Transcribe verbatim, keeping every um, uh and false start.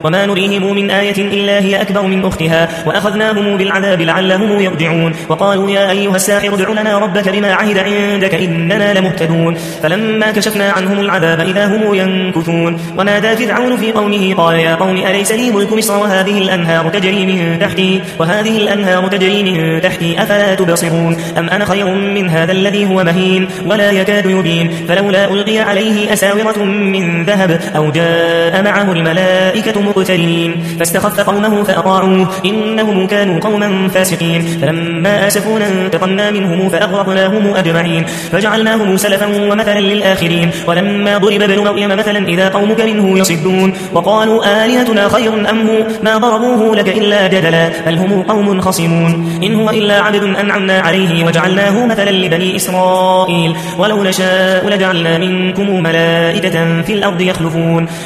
وما نريهم من آية إلا هي أكبر من أختها وأخذناهم بالعذاب لعلهم يرجعون وقالوا يا أيها الساحر ادع لنا ربك بما عهد عندك إننا لمهتدون فلما كشفنا عنهم العذاب إذا هم ينكثون ونادى فرعون في قومه قال يا قوم أليس لي ملك مصر وهذه الأنهار تجري من تحتي وهذه الأنهار تجري من تحتي أفلا تبصرون أم أنا خير من هذا الذي هو مهين ولا يكاد يبين فلولا ألقي عليه أساورة من ذهب أو جاء معه الملائكة مقترنين فاستخف قومه فأطاعوه إنهم كانوا قوما فاسقين فلما آسفونا انتقمنا منهم فأغرقناهم أجمعين فجعلناهم سلفا ومثلا للآخرين ولما ضرب ابن مريم مثلا إذا قومك منه يصدون وقالوا آلهتنا خير أم هو ما ضربوه لك إلا جدلا بل هم قوم خصمون إن هو إلا عبد أنعمنا عليه وجعلناه مثلا لبني إسرائيل ولو نشاء لجعلنا منكم ملائكة في الأرض يخلفون